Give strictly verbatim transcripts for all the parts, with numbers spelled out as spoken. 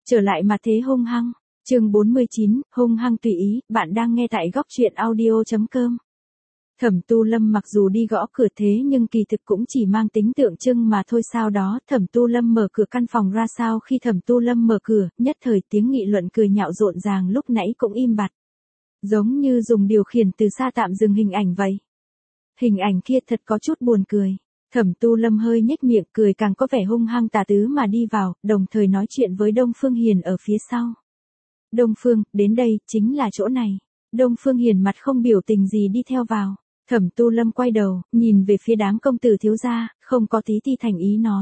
Trở lại mà thế hung hăng. Chương bốn mươi chín, hung hăng tùy ý, bạn đang nghe tại góc truyện audio chấm com. Thẩm Tu Lâm mặc dù đi gõ cửa thế nhưng kỳ thực cũng chỉ mang tính tượng trưng mà thôi. Sau đó Thẩm Tu Lâm mở cửa căn phòng ra. Sau khi Thẩm Tu Lâm mở cửa, nhất thời tiếng nghị luận cười nhạo rộn ràng lúc nãy cũng im bặt. Giống như dùng điều khiển từ xa tạm dừng hình ảnh vậy. Hình ảnh kia thật có chút buồn cười. Thẩm Tu Lâm hơi nhếch miệng cười càng có vẻ hung hăng tà tứ mà đi vào, đồng thời nói chuyện với Đông Phương Hiền ở phía sau. Đông Phương, đến đây, chính là chỗ này. Đông Phương Hiền mặt không biểu tình gì đi theo vào. Thẩm Tu Lâm quay đầu, nhìn về phía đám công tử thiếu gia, không có tí ti thành ý nói.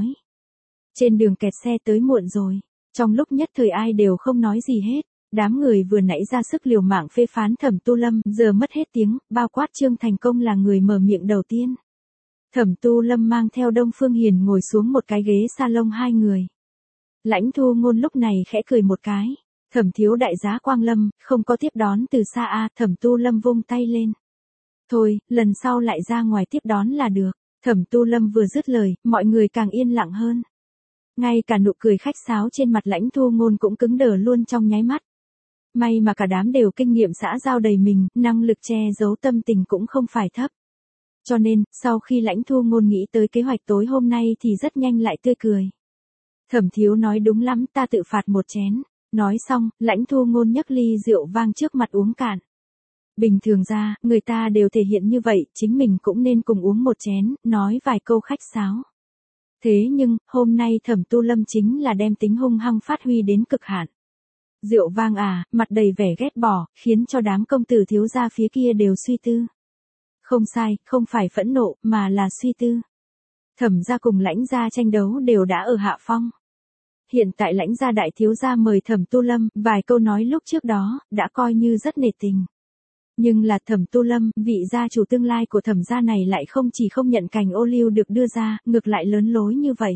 Trên đường kẹt xe tới muộn rồi. Trong lúc nhất thời ai đều không nói gì hết. Đám người vừa nãy ra sức liều mạng phê phán Thẩm Tu Lâm, giờ mất hết tiếng, bao quát Trương Thành Công là người mở miệng đầu tiên. Thẩm Tu Lâm mang theo Đông Phương Hiền ngồi xuống một cái ghế salon hai người. Lãnh Thu Ngôn lúc này khẽ cười một cái. Thẩm thiếu đại giá Quang Lâm, không có tiếp đón từ xa a à, Thẩm Tu Lâm vung tay lên. Thôi, lần sau lại ra ngoài tiếp đón là được. Thẩm Tu Lâm vừa dứt lời, mọi người càng yên lặng hơn. Ngay cả nụ cười khách sáo trên mặt Lãnh Thu Ngôn cũng cứng đờ luôn trong nháy mắt. May mà cả đám đều kinh nghiệm xã giao đầy mình, năng lực che giấu tâm tình cũng không phải thấp. Cho nên, sau khi Lãnh Thu Ngôn nghĩ tới kế hoạch tối hôm nay thì rất nhanh lại tươi cười. Thẩm thiếu nói đúng lắm, ta tự phạt một chén. Nói xong, Lãnh Thu Ngôn nhấc ly rượu vang trước mặt uống cạn. Bình thường ra, người ta đều thể hiện như vậy, chính mình cũng nên cùng uống một chén, nói vài câu khách sáo. Thế nhưng, hôm nay Thẩm Tu Lâm chính là đem tính hung hăng phát huy đến cực hạn. Rượu vang à, mặt đầy vẻ ghét bỏ, khiến cho đám công tử thiếu gia phía kia đều suy tư. Không sai, không phải phẫn nộ, mà là suy tư. Thẩm gia cùng Lãnh gia tranh đấu đều đã ở hạ phong. Hiện tại Lãnh gia đại thiếu gia mời Thẩm Tu Lâm, vài câu nói lúc trước đó, đã coi như rất nể tình. Nhưng là Thẩm Tu Lâm, vị gia chủ tương lai của Thẩm gia này lại không chỉ không nhận cành ô liu được đưa ra, ngược lại lớn lối như vậy.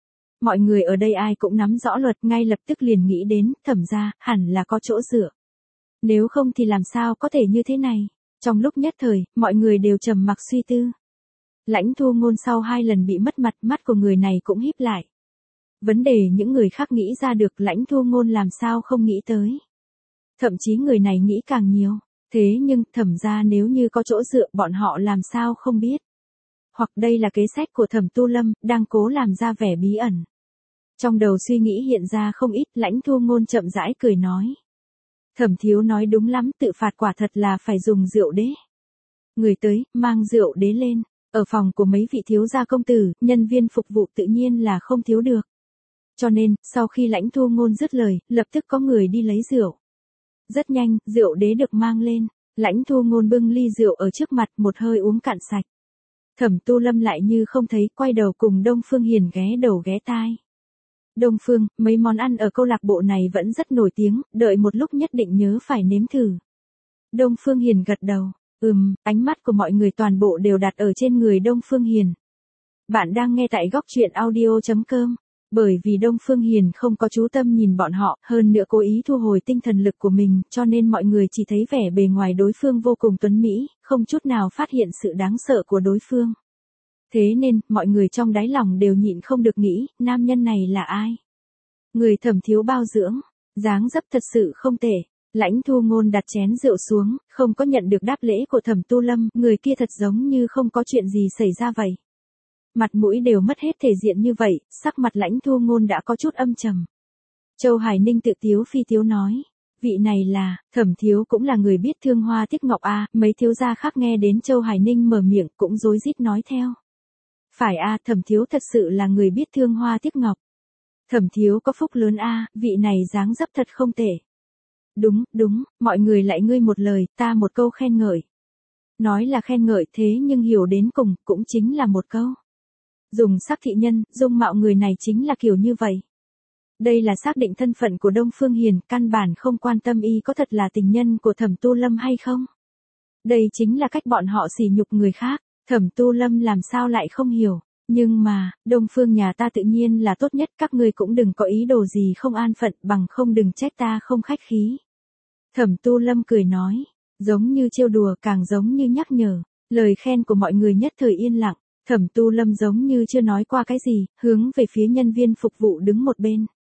Mọi người ở đây ai cũng nắm rõ luật, ngay lập tức liền nghĩ đến, Thẩm gia, hẳn là có chỗ dựa. Nếu không thì làm sao có thể như thế này? Trong lúc nhất thời, mọi người đều trầm mặc suy tư. Lãnh Thu Ngôn sau hai lần bị mất mặt, mắt của người này cũng híp lại. Vấn đề những người khác nghĩ ra được, Lãnh Thu Ngôn làm sao không nghĩ tới. Thậm chí người này nghĩ càng nhiều. Thế nhưng, Thẩm gia nếu như có chỗ dựa, bọn họ làm sao không biết. Hoặc đây là kế sách của Thẩm Tu Lâm, đang cố làm ra vẻ bí ẩn. Trong đầu suy nghĩ hiện ra không ít, Lãnh Thu Ngôn chậm rãi cười nói. Thẩm thiếu nói đúng lắm, tự phạt quả thật là phải dùng rượu đế. Người tới, mang rượu đế lên. Ở phòng của mấy vị thiếu gia công tử, nhân viên phục vụ tự nhiên là không thiếu được. Cho nên, sau khi Lãnh Thu Ngôn dứt lời, lập tức có người đi lấy rượu. Rất nhanh, rượu đế được mang lên. Lãnh Thu Ngôn bưng ly rượu ở trước mặt, một hơi uống cạn sạch. Thẩm Tu Lâm lại như không thấy, quay đầu cùng Đông Phương Hiền ghé đầu ghé tai. Đông Phương, mấy món ăn ở câu lạc bộ này vẫn rất nổi tiếng, đợi một lúc nhất định nhớ phải nếm thử. Đông Phương Hiền gật đầu. Ừm, ánh mắt của mọi người toàn bộ đều đặt ở trên người Đông Phương Hiền. Bạn đang nghe tại góc truyện audio chấm com. Bởi vì Đông Phương Hiền không có chú tâm nhìn bọn họ, hơn nữa cố ý thu hồi tinh thần lực của mình, cho nên mọi người chỉ thấy vẻ bề ngoài đối phương vô cùng tuấn mỹ, không chút nào phát hiện sự đáng sợ của đối phương. Thế nên, mọi người trong đáy lòng đều nhịn không được nghĩ, nam nhân này là ai? Người Thẩm thiếu bao dưỡng, dáng dấp thật sự không tệ. Lãnh Thu Ngôn đặt chén rượu xuống, không có nhận được đáp lễ của Thẩm Tu Lâm, người kia thật giống như không có chuyện gì xảy ra vậy. Mặt mũi đều mất hết thể diện như vậy, sắc mặt Lãnh Thu Ngôn đã có chút âm trầm. Châu Hải Ninh tự tiếu phi tiếu nói, vị này là, Thẩm thiếu cũng là người biết thương hoa tiếc ngọc a, à, mấy thiếu gia khác nghe đến Châu Hải Ninh mở miệng cũng rối rít nói theo. Phải a, à, Thẩm thiếu thật sự là người biết thương hoa tiếc ngọc. Thẩm thiếu có phúc lớn a, à, vị này dáng dấp thật không tệ. Đúng, đúng, mọi người lại ngươi một lời, ta một câu khen ngợi. Nói là khen ngợi thế nhưng hiểu đến cùng, cũng chính là một câu. Dùng sắc thị nhân, dung mạo người này chính là kiểu như vậy. Đây là xác định thân phận của Đông Phương Hiền, căn bản không quan tâm y có thật là tình nhân của Thẩm Tu Lâm hay không. Đây chính là cách bọn họ sỉ nhục người khác, Thẩm Tu Lâm làm sao lại không hiểu. Nhưng mà, Đông Phương nhà ta tự nhiên là tốt nhất, các ngươi cũng đừng có ý đồ gì không an phận, bằng không đừng trách ta không khách khí. Thẩm Tu Lâm cười nói, giống như trêu đùa càng giống như nhắc nhở, lời khen của mọi người nhất thời yên lặng. Thẩm Tu Lâm giống như chưa nói qua cái gì, hướng về phía nhân viên phục vụ đứng một bên.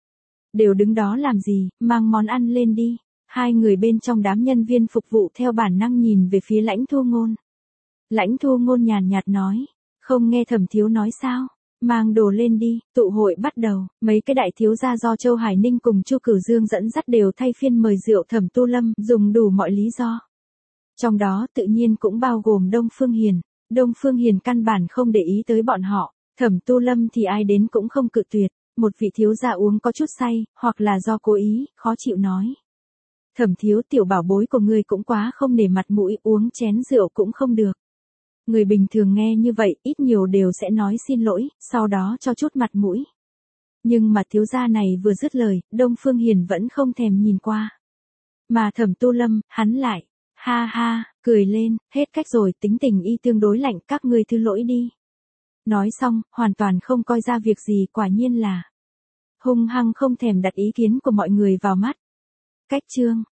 Đều đứng đó làm gì, mang món ăn lên đi. Hai người bên trong đám nhân viên phục vụ theo bản năng nhìn về phía Lãnh Thu Ngôn. Lãnh Thu Ngôn nhàn nhạt nói, không nghe Thẩm thiếu nói sao, mang đồ lên đi, tụ hội bắt đầu, mấy cái đại thiếu gia do Châu Hải Ninh cùng Chu Cửu Dương dẫn dắt đều thay phiên mời rượu Thẩm Tu Lâm, dùng đủ mọi lý do. Trong đó tự nhiên cũng bao gồm Đông Phương Hiền, Đông Phương Hiền căn bản không để ý tới bọn họ, Thẩm Tu Lâm thì ai đến cũng không cự tuyệt, một vị thiếu gia uống có chút say, hoặc là do cố ý, khó chịu nói. Thẩm thiếu, tiểu bảo bối của ngươi cũng quá không nể mặt mũi, uống chén rượu cũng không được. Người bình thường nghe như vậy, ít nhiều đều sẽ nói xin lỗi, sau đó cho chút mặt mũi. Nhưng mà thiếu gia này vừa dứt lời, Đông Phương Hiền vẫn không thèm nhìn qua. Mà Thẩm Tu Lâm, hắn lại, ha ha, cười lên, hết cách rồi, tính tình y tương đối lạnh, các ngươi thứ lỗi đi. Nói xong, hoàn toàn không coi ra việc gì, quả nhiên là hung hăng không thèm đặt ý kiến của mọi người vào mắt. Cách chương